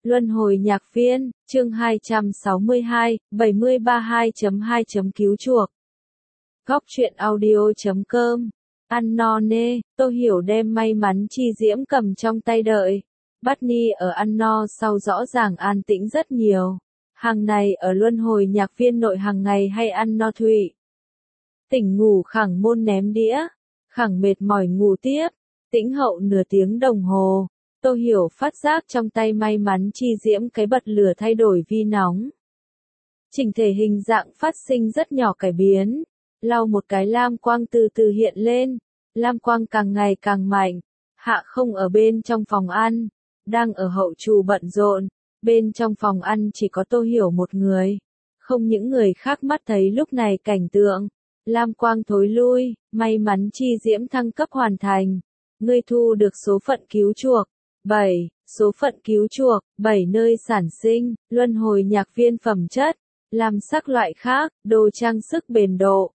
Luân hồi nhạc viên, chương 262, 7032.2. Cứu chuộc. Góc truyện audio.com. Ăn no nê, Tô Hiểu đem may mắn chi diễm cầm trong tay đợi. Barney ở ăn no sau rõ ràng an tĩnh rất nhiều. Hàng này ở luân hồi nhạc viên nội hàng ngày hay ăn no thụy. Tỉnh ngủ khẳng môn ném đĩa, khẳng mệt mỏi ngủ tiếp, tĩnh hậu nửa tiếng đồng hồ. Tô Hiểu phát giác trong tay may mắn chi diễm cái bật lửa thay đổi vi nóng. Chỉnh thể hình dạng phát sinh rất nhỏ cải biến. Lau một cái lam quang từ từ hiện lên. Lam quang càng ngày càng mạnh. Hạ không ở bên trong phòng ăn. Đang ở hậu trù bận rộn. Bên trong phòng ăn chỉ có Tô Hiểu một người. Không những người khác mắt thấy lúc này cảnh tượng. Lam quang thối lui, may mắn chi diễm thăng cấp hoàn thành. Ngươi thu được số phận cứu chuộc. 7. Số phận cứu chuộc, 7 nơi sản sinh, luân hồi nhạc viên phẩm chất, làm sắc loại khác, đồ trang sức bền độ.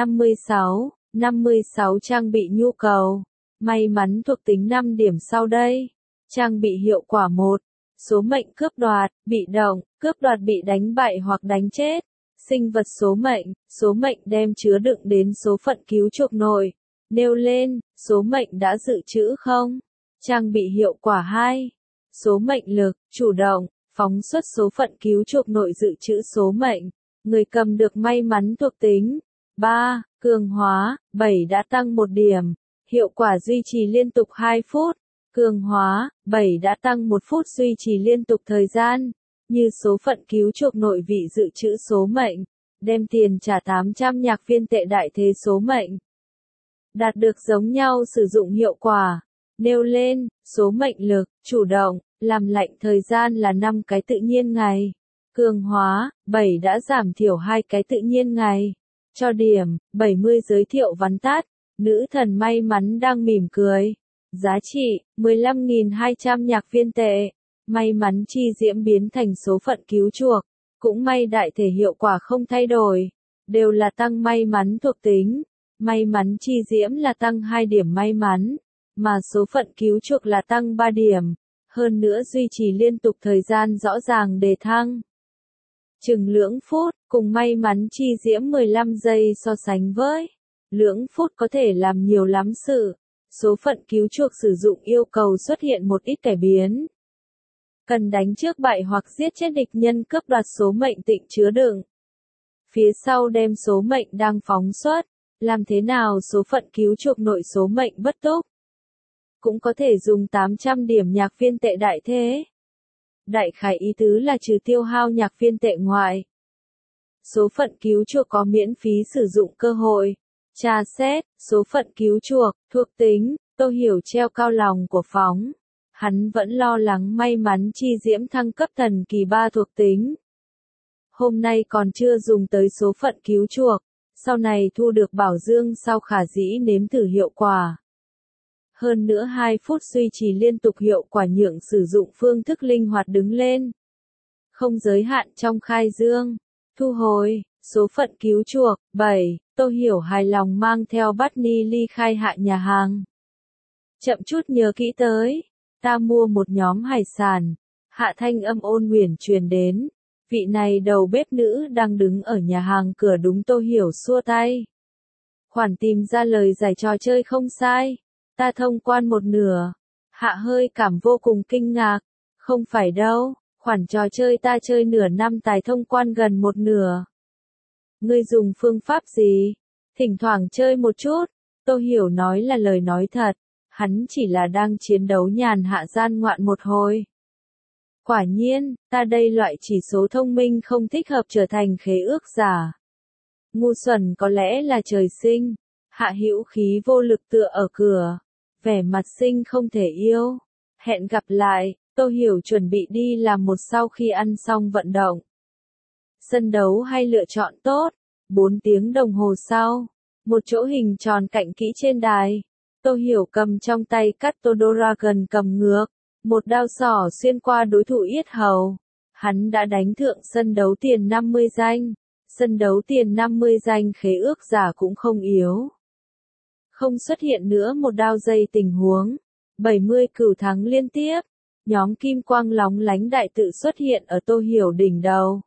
56. 56 trang bị nhu cầu. May mắn thuộc tính 5 điểm sau đây. Trang bị hiệu quả 1. Số mệnh cướp đoạt, bị động, cướp đoạt bị đánh bại hoặc đánh chết. Sinh vật số mệnh đem chứa đựng đến số phận cứu chuộc nội. Nêu lên, số mệnh đã dự trữ không? Trang bị hiệu quả 2. Số mệnh lực, chủ động, phóng xuất số phận cứu chuộc nội dự trữ số mệnh. Người cầm được may mắn thuộc tính. 3. Cường hóa, 7 đã tăng 1 điểm. Hiệu quả duy trì liên tục 2 phút. Cường hóa, 7 đã tăng 1 phút duy trì liên tục thời gian. Như số phận cứu chuộc nội vị dự trữ số mệnh. Đem tiền trả 800 nhạc viên tệ đại thế số mệnh. Đạt được giống nhau sử dụng hiệu quả. Nêu lên, số mệnh lực, chủ động, làm lạnh thời gian là 5 cái tự nhiên ngày. Cường hóa, 7 đã giảm thiểu 2 cái tự nhiên ngày. Cho điểm, 70 giới thiệu vắn tắt. Nữ thần may mắn đang mỉm cười. Giá trị, 15.200 nhạc viên tệ. May mắn chi diễm biến thành số phận cứu chuộc. Cũng may đại thể hiệu quả không thay đổi. Đều là tăng may mắn thuộc tính. May mắn chi diễm là tăng 2 điểm may mắn. Mà số phận cứu chuộc là tăng 3 điểm. Hơn nữa duy trì liên tục thời gian rõ ràng đề thăng. Chừng lưỡng phút, cùng may mắn chi diễm 15 giây so sánh với. Lưỡng phút có thể làm nhiều lắm sự. Số phận cứu chuộc sử dụng yêu cầu xuất hiện một ít cải biến. Cần đánh trước bại hoặc giết chết địch nhân cướp đoạt số mệnh tịnh chứa đựng. Phía sau đem số mệnh đang phóng xuất. Làm thế nào số phận cứu chuộc nội số mệnh bất túc? Cũng có thể dùng 800 điểm nhạc viên tệ đại thế. Đại khái ý tứ là trừ tiêu hao nhạc viên tệ ngoại. Số phận cứu chuộc có miễn phí sử dụng cơ hội. Tra xét, số phận cứu chuộc, thuộc tính, Tô Hiểu treo cao lòng của phóng. Hắn vẫn lo lắng may mắn chi diễm thăng cấp thần kỳ 3 thuộc tính. Hôm nay còn chưa dùng tới số phận cứu chuộc. Sau này thu được bảo dương sau khả dĩ nếm thử hiệu quả. Hơn nữa 2 phút duy trì liên tục hiệu quả nhượng sử dụng phương thức linh hoạt đứng lên. Không giới hạn trong khai dương. Thu hồi, số phận cứu chuộc, 7, Tô Hiểu hài lòng mang theo Barney ly khai hạ nhà hàng. Chậm chút nhớ kỹ tới, ta mua một nhóm hải sản. Hạ thanh âm ôn huyền truyền đến. Vị này đầu bếp nữ đang đứng ở nhà hàng cửa đúng Tô Hiểu xua tay. Khoản tìm ra lời giải trò chơi không sai. Ta thông quan một nửa. Hạ hơi cảm vô cùng kinh ngạc. Không phải đâu, khoản trò chơi ta chơi nửa năm tài thông quan gần một nửa. Ngươi dùng phương pháp gì? Thỉnh thoảng chơi một chút. Tô Hiểu nói là lời nói thật. Hắn chỉ là đang chiến đấu nhàn hạ gian ngoạn một hồi. Quả nhiên, ta đây loại chỉ số thông minh không thích hợp trở thành khế ước giả. Ngu xuẩn có lẽ là trời sinh. Hạ hữu khí vô lực tựa ở cửa. Vẻ mặt sinh không thể yêu. Hẹn gặp lại, Tô Hiểu chuẩn bị đi làm một sau khi ăn xong vận động. Sân đấu hay lựa chọn tốt. 4 tiếng đồng hồ sau. Một chỗ hình tròn cạnh kỹ trên đài. Tô Hiểu cầm trong tay Cato Dragon cầm ngược. Một đao sỏ xuyên qua đối thủ yết hầu. Hắn đã đánh thượng sân đấu tiền 50 danh. Sân đấu tiền 50 danh khế ước giả cũng không yếu. Không xuất hiện nữa một đao dây tình huống. 70 cửu thắng liên tiếp. Nhóm kim quang lóng lánh đại tự xuất hiện ở Tô Hiểu đỉnh đầu.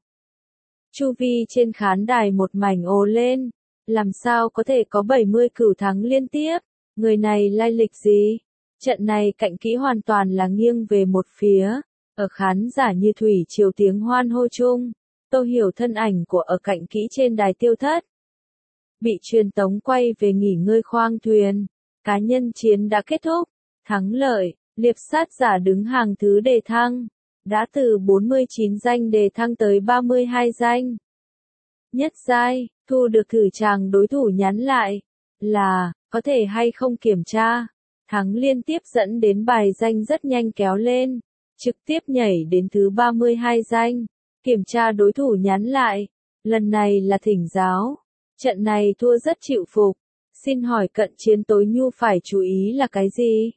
Chu vi trên khán đài một mảnh ồ lên. Làm sao có thể có 70 cửu thắng liên tiếp? Người này lai lịch gì? Trận này Cạnh Kỹ hoàn toàn là nghiêng về một phía. Ở khán giả như thủy triều tiếng hoan hô chung. Tô Hiểu thân ảnh của ở Cạnh Kỹ trên đài tiêu thất. Bị truyền tống quay về nghỉ ngơi khoang thuyền. Cá nhân chiến đã kết thúc. Thắng lợi, liệp sát giả đứng hàng thứ đề thăng. Đã từ 49 danh đề thăng tới 32 danh. Nhất giai, thu được thử chàng đối thủ nhắn lại. Là, có thể hay không kiểm tra. Thắng liên tiếp dẫn đến bài danh rất nhanh kéo lên. Trực tiếp nhảy đến thứ 32 danh. Kiểm tra đối thủ nhắn lại. Lần này là thỉnh giáo. Trận này thua rất chịu phục. Xin hỏi cận chiến tối nhu phải chú ý là cái gì?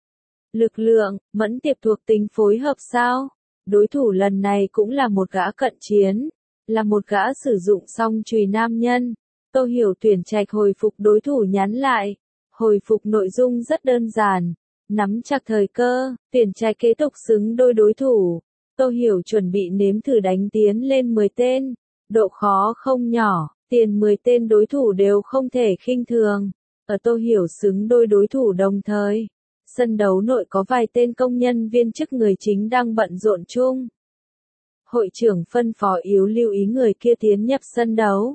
Lực lượng, mẫn tiệp thuộc tính phối hợp sao? Đối thủ lần này cũng là một gã cận chiến. Là một gã sử dụng song chùy nam nhân. Tô Hiểu tuyển trạch hồi phục đối thủ nhắn lại. Hồi phục nội dung rất đơn giản. Nắm chặt thời cơ, tuyển trạch kế tục xứng đôi đối thủ. Tô Hiểu chuẩn bị nếm thử đánh tiến lên 10 tên. Độ khó không nhỏ, tiền 10 tên đối thủ đều không thể khinh thường. Ở Tô Hiểu xứng đôi đối thủ đồng thời. Sân đấu nội có vài tên công nhân viên chức người chính đang bận rộn chung. Hội trưởng phân phó yếu lưu ý người kia tiến nhập sân đấu.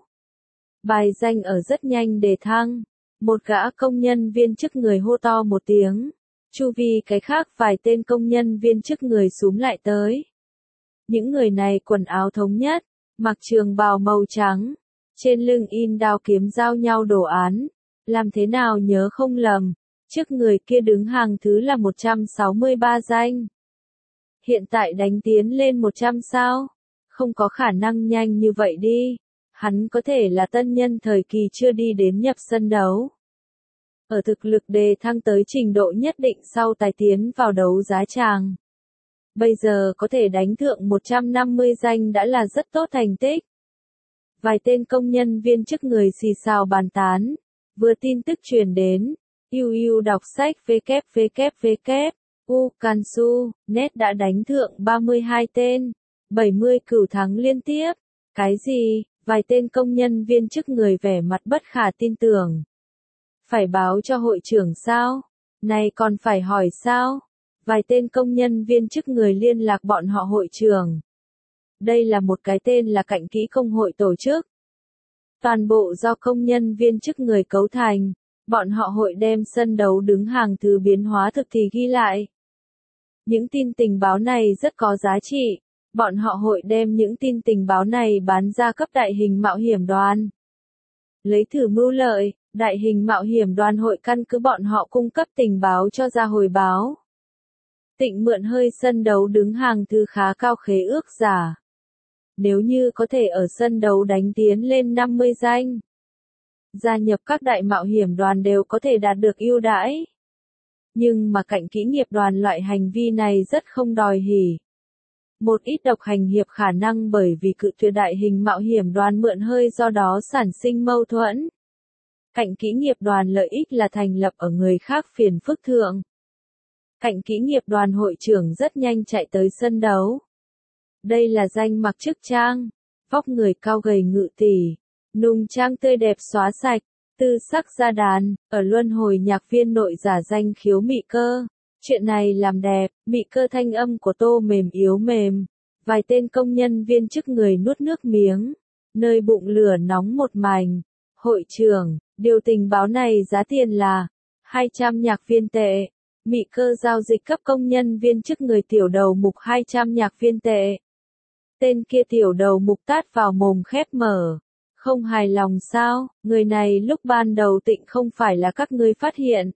Bài danh ở rất nhanh đề thăng. Một gã công nhân viên chức người hô to một tiếng. Chu vi cái khác vài tên công nhân viên chức người xúm lại tới. Những người này quần áo thống nhất, mặc trường bào màu trắng. Trên lưng in đao kiếm giao nhau đồ án. Làm thế nào nhớ không lầm. Trước người kia đứng hàng thứ là 163 danh. Hiện tại đánh tiến lên 100 sao? Không có khả năng nhanh như vậy đi. Hắn có thể là tân nhân thời kỳ chưa đi đến nhập sân đấu. Ở thực lực đề thăng tới trình độ nhất định sau tài tiến vào đấu giá tràng. Bây giờ có thể đánh thượng 150 danh đã là rất tốt thành tích. Vài tên công nhân viên chức người xì xào bàn tán. Vừa tin tức truyền đến. UU đọc sách www. Ukansu, net đã đánh thượng 32 tên. 70 cửu thắng liên tiếp. Cái gì? Vài tên công nhân viên chức người vẻ mặt bất khả tin tưởng. Phải báo cho hội trưởng sao? Này còn phải hỏi sao? Vài tên công nhân viên chức người liên lạc bọn họ hội trưởng. Đây là một cái tên là Cạnh Kỹ công hội tổ chức. Toàn bộ do công nhân viên chức người cấu thành. Bọn họ hội đem sân đấu đứng hàng thứ biến hóa thực thì ghi lại. Những tin tình báo này rất có giá trị. Bọn họ hội đem những tin tình báo này bán ra cấp đại hình mạo hiểm đoàn. Lấy thử mưu lợi, đại hình mạo hiểm đoàn hội căn cứ bọn họ cung cấp tình báo cho ra hồi báo. Tịnh mượn hơi sân đấu đứng hàng thứ khá cao khế ước giả. Nếu như có thể ở sân đấu đánh tiến lên 50 danh. Gia nhập các đại mạo hiểm đoàn đều có thể đạt được ưu đãi. Nhưng mà Cạnh Kỹ nghiệp đoàn loại hành vi này rất không đòi hỉ. Một ít độc hành hiệp khả năng bởi vì cự tuyệt đại hình mạo hiểm đoàn mượn hơi do đó sản sinh mâu thuẫn. Cạnh Kỹ nghiệp đoàn lợi ích là thành lập ở người khác phiền phức thượng. Cạnh Kỹ nghiệp đoàn hội trưởng rất nhanh chạy tới sân đấu. Đây là danh mặc chức trang, vóc người cao gầy ngự tỷ, nùng trang tươi đẹp xóa sạch, tư sắc ra đàn, ở luân hồi nhạc viên nội giả danh khiếu mị cơ. Chuyện này làm đẹp, mị cơ thanh âm của Tô mềm yếu mềm. Vài tên công nhân viên chức người nuốt nước miếng. Nơi bụng lửa nóng một mảnh. Hội trưởng, điều tình báo này giá tiền là 200 nhạc viên tệ. Mị cơ giao dịch cấp công nhân viên chức người tiểu đầu mục 200 nhạc viên tệ. Tên kia tiểu đầu mục tát vào mồm khép mở. Không hài lòng sao, người này lúc ban đầu tịnh không phải là các ngươi phát hiện.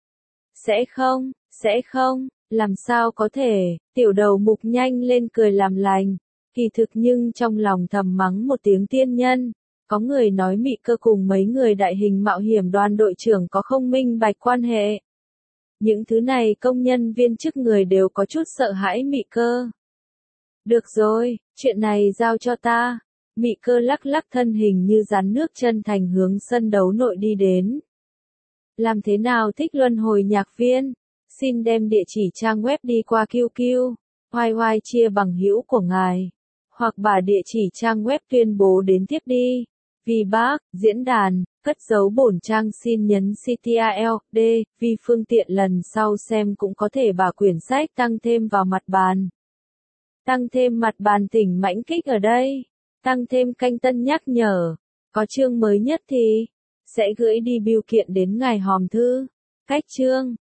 Sẽ không, làm sao có thể, tiểu đầu mục nhanh lên cười làm lành. Kỳ thực nhưng trong lòng thầm mắng một tiếng tiên nhân. Có người nói mị cơ cùng mấy người đại hình mạo hiểm đoàn đội trưởng có không minh bạch quan hệ. Những thứ này công nhân viên chức người đều có chút sợ hãi mị cơ. Được rồi, chuyện này giao cho ta. Mị cơ lắc lắc thân hình như rắn nước chân thành hướng sân đấu nội đi đến. Làm thế nào thích luân hồi nhạc viên? Xin đem địa chỉ trang web đi qua QQ, YY chia bằng hữu của ngài, hoặc bà địa chỉ trang web tuyên bố đến tiếp đi. Vì bác, diễn đàn, cất dấu bổn trang xin nhấn Ctrl D, vì phương tiện lần sau xem cũng có thể bà quyển sách tăng thêm vào mặt bàn. Tăng thêm mặt bàn thỉnh mãnh kích ở đây. Tăng thêm canh tân nhắc nhở. Có chương mới nhất thì sẽ gửi đi bưu kiện đến ngài hòm thư. Cách chương